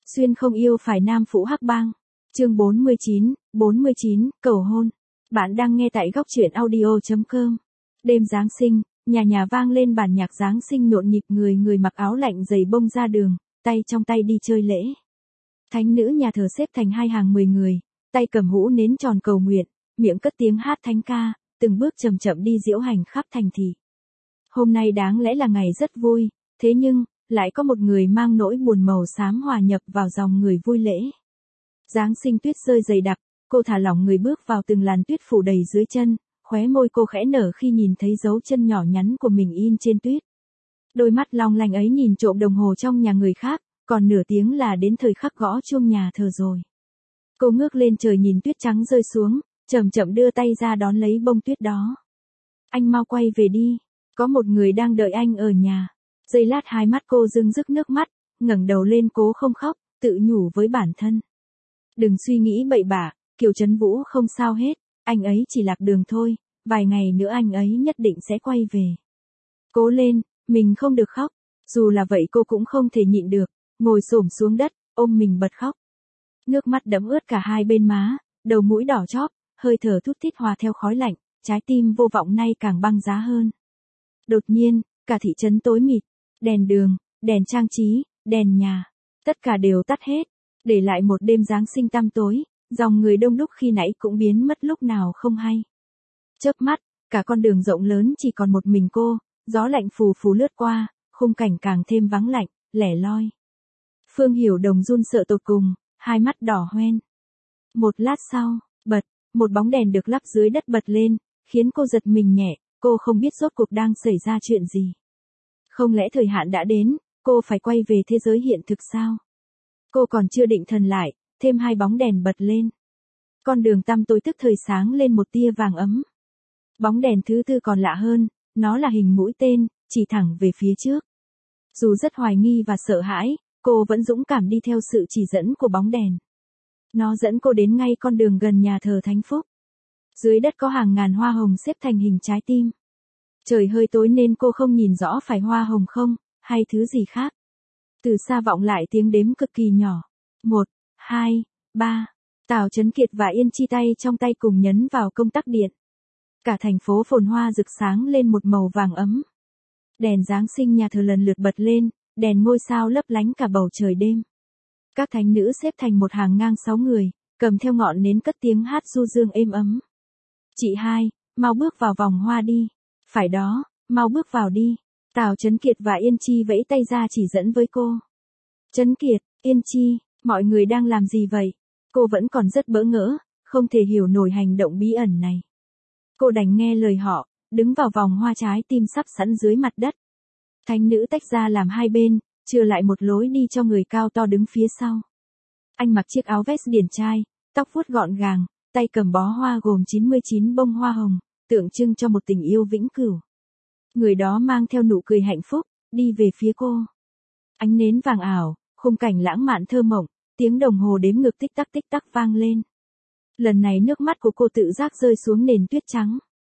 Xuyên không yêu phải nam phụ hắc bang. Chương 49, cầu hôn. Bạn đang nghe tại góc truyện audio.com. Đêm Giáng sinh, nhà nhà vang lên bản nhạc Giáng sinh nhộn nhịp, người người mặc áo lạnh giày bông ra đường, tay trong tay đi chơi lễ. Thánh nữ nhà thờ xếp thành hai hàng 10 người, tay cầm hũ nến tròn cầu nguyện, miệng cất tiếng hát thánh ca, từng bước chậm chậm đi diễu hành khắp thành thị. Hôm nay đáng lẽ là ngày rất vui, thế nhưng, lại có một người mang nỗi buồn màu xám hòa nhập vào dòng người vui lễ. Giáng sinh tuyết rơi dày đặc, cô thả lỏng người bước vào từng làn tuyết phủ đầy dưới chân, khóe môi cô khẽ nở khi nhìn thấy dấu chân nhỏ nhắn của mình in trên tuyết. Đôi mắt long lanh ấy nhìn trộm đồng hồ trong nhà người khác, còn nửa tiếng là đến thời khắc gõ chuông nhà thờ rồi. Cô ngước lên trời nhìn tuyết trắng rơi xuống, chậm chậm đưa tay ra đón lấy bông tuyết đó. Anh mau quay về đi, có một người đang đợi anh ở nhà. Giây lát hai mắt cô rưng rức nước mắt, ngẩng đầu lên cố không khóc, tự nhủ với bản thân. Đừng suy nghĩ bậy bạ, Kiều Trấn Vũ không sao hết, anh ấy chỉ lạc đường thôi, vài ngày nữa anh ấy nhất định sẽ quay về. Cố lên, mình không được khóc, dù là vậy cô cũng không thể nhịn được, ngồi xổm xuống đất, ôm mình bật khóc. Nước mắt đẫm ướt cả hai bên má, đầu mũi đỏ chóp, hơi thở thút thít hòa theo khói lạnh, trái tim vô vọng nay càng băng giá hơn. Đột nhiên, cả thị trấn tối mịt, đèn đường, đèn trang trí, đèn nhà, tất cả đều tắt hết, để lại một đêm Giáng sinh tăm tối, dòng người đông đúc khi nãy cũng biến mất lúc nào không hay. Chớp mắt, cả con đường rộng lớn chỉ còn một mình cô, gió lạnh phù phù lướt qua, khung cảnh càng thêm vắng lạnh, lẻ loi. Phương Hiểu Đồng run sợ tột cùng, hai mắt đỏ hoen. Một lát sau, một bóng đèn được lắp dưới đất bật lên, khiến cô giật mình nhẹ, cô không biết rốt cuộc đang xảy ra chuyện gì. Không lẽ thời hạn đã đến, cô phải quay về thế giới hiện thực sao? Cô còn chưa định thần lại, thêm hai bóng đèn bật lên. Con đường tăm tối tức thời sáng lên một tia vàng ấm. Bóng đèn thứ tư còn lạ hơn, nó là hình mũi tên, chỉ thẳng về phía trước. Dù rất hoài nghi và sợ hãi, cô vẫn dũng cảm đi theo sự chỉ dẫn của bóng đèn. Nó dẫn cô đến ngay con đường gần nhà thờ Thánh Phúc. Dưới đất có hàng ngàn hoa hồng xếp thành hình trái tim. Trời hơi tối nên cô không nhìn rõ phải hoa hồng không, hay thứ gì khác. Từ xa vọng lại tiếng đếm cực kỳ nhỏ. 1, 2, 3. Tào Trấn Kiệt và Yên Chi tay trong tay cùng nhấn vào công tắc điện. Cả thành phố phồn hoa rực sáng lên một màu vàng ấm. Đèn Giáng sinh nhà thờ lần lượt bật lên, đèn ngôi sao lấp lánh cả bầu trời đêm. Các thánh nữ xếp thành một hàng ngang 6 người, cầm theo ngọn nến cất tiếng hát du dương êm ấm. Chị hai, mau bước vào vòng hoa đi. Phải đó, mau bước vào đi. Tào Trấn Kiệt và Yên Chi vẫy tay ra chỉ dẫn với cô. Trấn Kiệt, Yên Chi, mọi người đang làm gì vậy? Cô vẫn còn rất bỡ ngỡ, không thể hiểu nổi hành động bí ẩn này. Cô đành nghe lời họ, đứng vào vòng hoa trái tim sắp sẵn dưới mặt đất. Thánh nữ tách ra làm hai bên, chừa lại một lối đi cho người cao to đứng phía sau. Anh mặc chiếc áo vest điển trai, tóc vuốt gọn gàng, tay cầm bó hoa gồm 99 bông hoa hồng, tượng trưng cho một tình yêu vĩnh cửu. Người đó mang theo nụ cười hạnh phúc, đi về phía cô. Ánh nến vàng ảo, khung cảnh lãng mạn thơ mộng, tiếng đồng hồ đếm ngược tích tắc vang lên. Lần này nước mắt của cô tự giác rơi xuống nền tuyết trắng.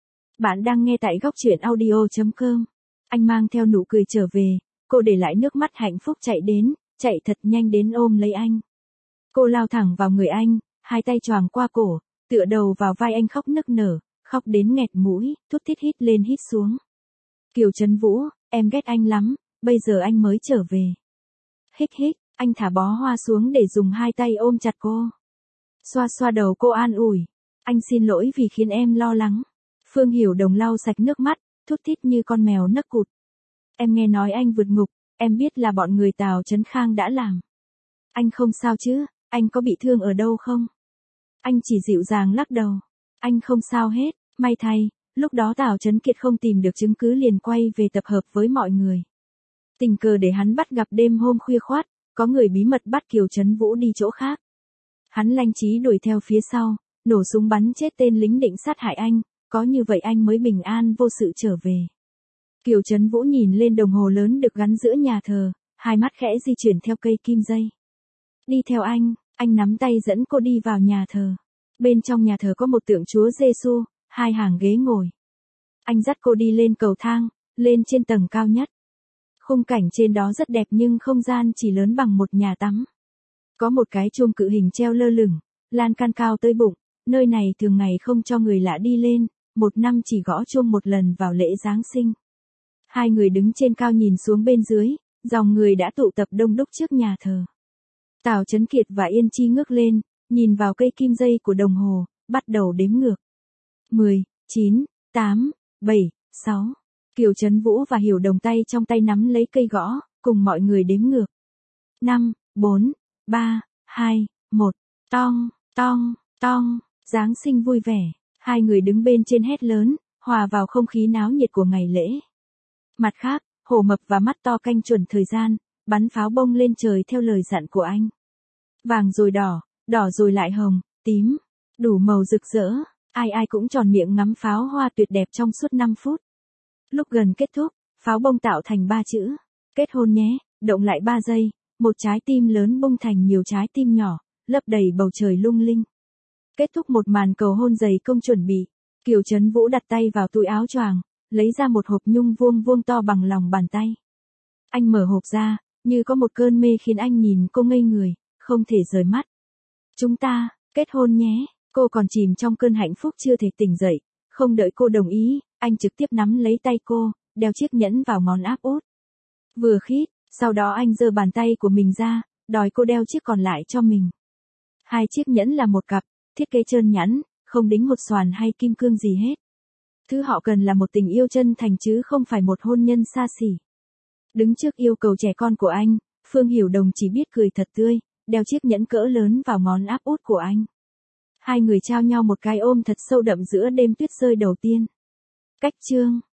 Bạn đang nghe tại góc truyện audio.com. Anh mang theo nụ cười trở về, cô để lại nước mắt hạnh phúc chạy thật nhanh đến ôm lấy anh. Cô lao thẳng vào người anh, hai tay choàng qua cổ, tựa đầu vào vai anh khóc nức nở, khóc đến nghẹt mũi, thút thít hít lên hít xuống. Kiều Trấn Vũ, em ghét anh lắm, bây giờ anh mới trở về. Hích, anh thả bó hoa xuống để dùng hai tay ôm chặt cô. Xoa xoa đầu cô an ủi, anh xin lỗi vì khiến em lo lắng. Phương Hiểu Đồng lau sạch nước mắt, thút thít như con mèo nấc cụt. Em nghe nói anh vượt ngục, em biết là bọn người Tào Trấn Khang đã làm. Anh không sao chứ, anh có bị thương ở đâu không? Anh chỉ dịu dàng lắc đầu. Anh không sao hết, may thay, lúc đó Tào Trấn Kiệt không tìm được chứng cứ liền quay về tập hợp với mọi người. Tình cờ để hắn bắt gặp đêm hôm khuya khoắt, có người bí mật bắt Kiều Trấn Vũ đi chỗ khác. Hắn lanh trí đuổi theo phía sau, nổ súng bắn chết tên lính định sát hại anh, có như vậy anh mới bình an vô sự trở về. Kiều Trấn Vũ nhìn lên đồng hồ lớn được gắn giữa nhà thờ, hai mắt khẽ di chuyển theo cây kim dây. Đi theo anh nắm tay dẫn cô đi vào nhà thờ. Bên trong nhà thờ có một tượng Chúa Giêsu, hai hàng ghế ngồi. Anh dắt cô đi lên cầu thang, lên trên tầng cao nhất. Khung cảnh trên đó rất đẹp nhưng không gian chỉ lớn bằng một nhà tắm. Có một cái chuông cự hình treo lơ lửng, lan can cao tới bụng, nơi này thường ngày không cho người lạ đi lên, một năm chỉ gõ chuông một lần vào lễ Giáng sinh. Hai người đứng trên cao nhìn xuống bên dưới, dòng người đã tụ tập đông đúc trước nhà thờ. Tào Chấn Kiệt và Yên Chi ngước lên, nhìn vào cây kim dây của đồng hồ, bắt đầu đếm ngược. 10, 9, 8, 7, 6. Kiều Trấn Vũ và Hiểu Đồng tay trong tay nắm lấy cây gõ, cùng mọi người đếm ngược. 5, 4, 3, 2, 1. Tong, tong, tong, Giáng sinh vui vẻ. Hai người đứng bên trên hét lớn, hòa vào không khí náo nhiệt của ngày lễ. Mặt khác, Hổ Mập và Mắt To canh chuẩn thời gian, bắn pháo bông lên trời theo lời dặn của anh. Vàng rồi đỏ, đỏ rồi lại hồng, tím, đủ màu rực rỡ, ai ai cũng tròn miệng ngắm pháo hoa tuyệt đẹp trong suốt 5 phút. Lúc gần kết thúc, pháo bông tạo thành 3 chữ, kết hôn nhé, động lại 3 giây, một trái tim lớn bung thành nhiều trái tim nhỏ, lấp đầy bầu trời lung linh. Kết thúc một màn cầu hôn dày công chuẩn bị, Kiều Trấn Vũ đặt tay vào túi áo choàng, lấy ra một hộp nhung vuông vuông to bằng lòng bàn tay. Anh mở hộp ra, như có một cơn mê khiến anh nhìn cô ngây người, không thể rời mắt. Chúng ta, kết hôn nhé, cô còn chìm trong cơn hạnh phúc chưa thể tỉnh dậy, không đợi cô đồng ý, anh trực tiếp nắm lấy tay cô, đeo chiếc nhẫn vào ngón áp út. Vừa khít, sau đó anh giơ bàn tay của mình ra, đòi cô đeo chiếc còn lại cho mình. Hai chiếc nhẫn là một cặp, thiết kế trơn nhẵn, không đính một xoàn hay kim cương gì hết. Thứ họ cần là một tình yêu chân thành chứ không phải một hôn nhân xa xỉ. Đứng trước yêu cầu trẻ con của anh, Phương Hiểu Đồng chỉ biết cười thật tươi, đeo chiếc nhẫn cỡ lớn vào ngón áp út của anh. Hai người trao nhau một cái ôm thật sâu đậm giữa đêm tuyết rơi đầu tiên. Cách chương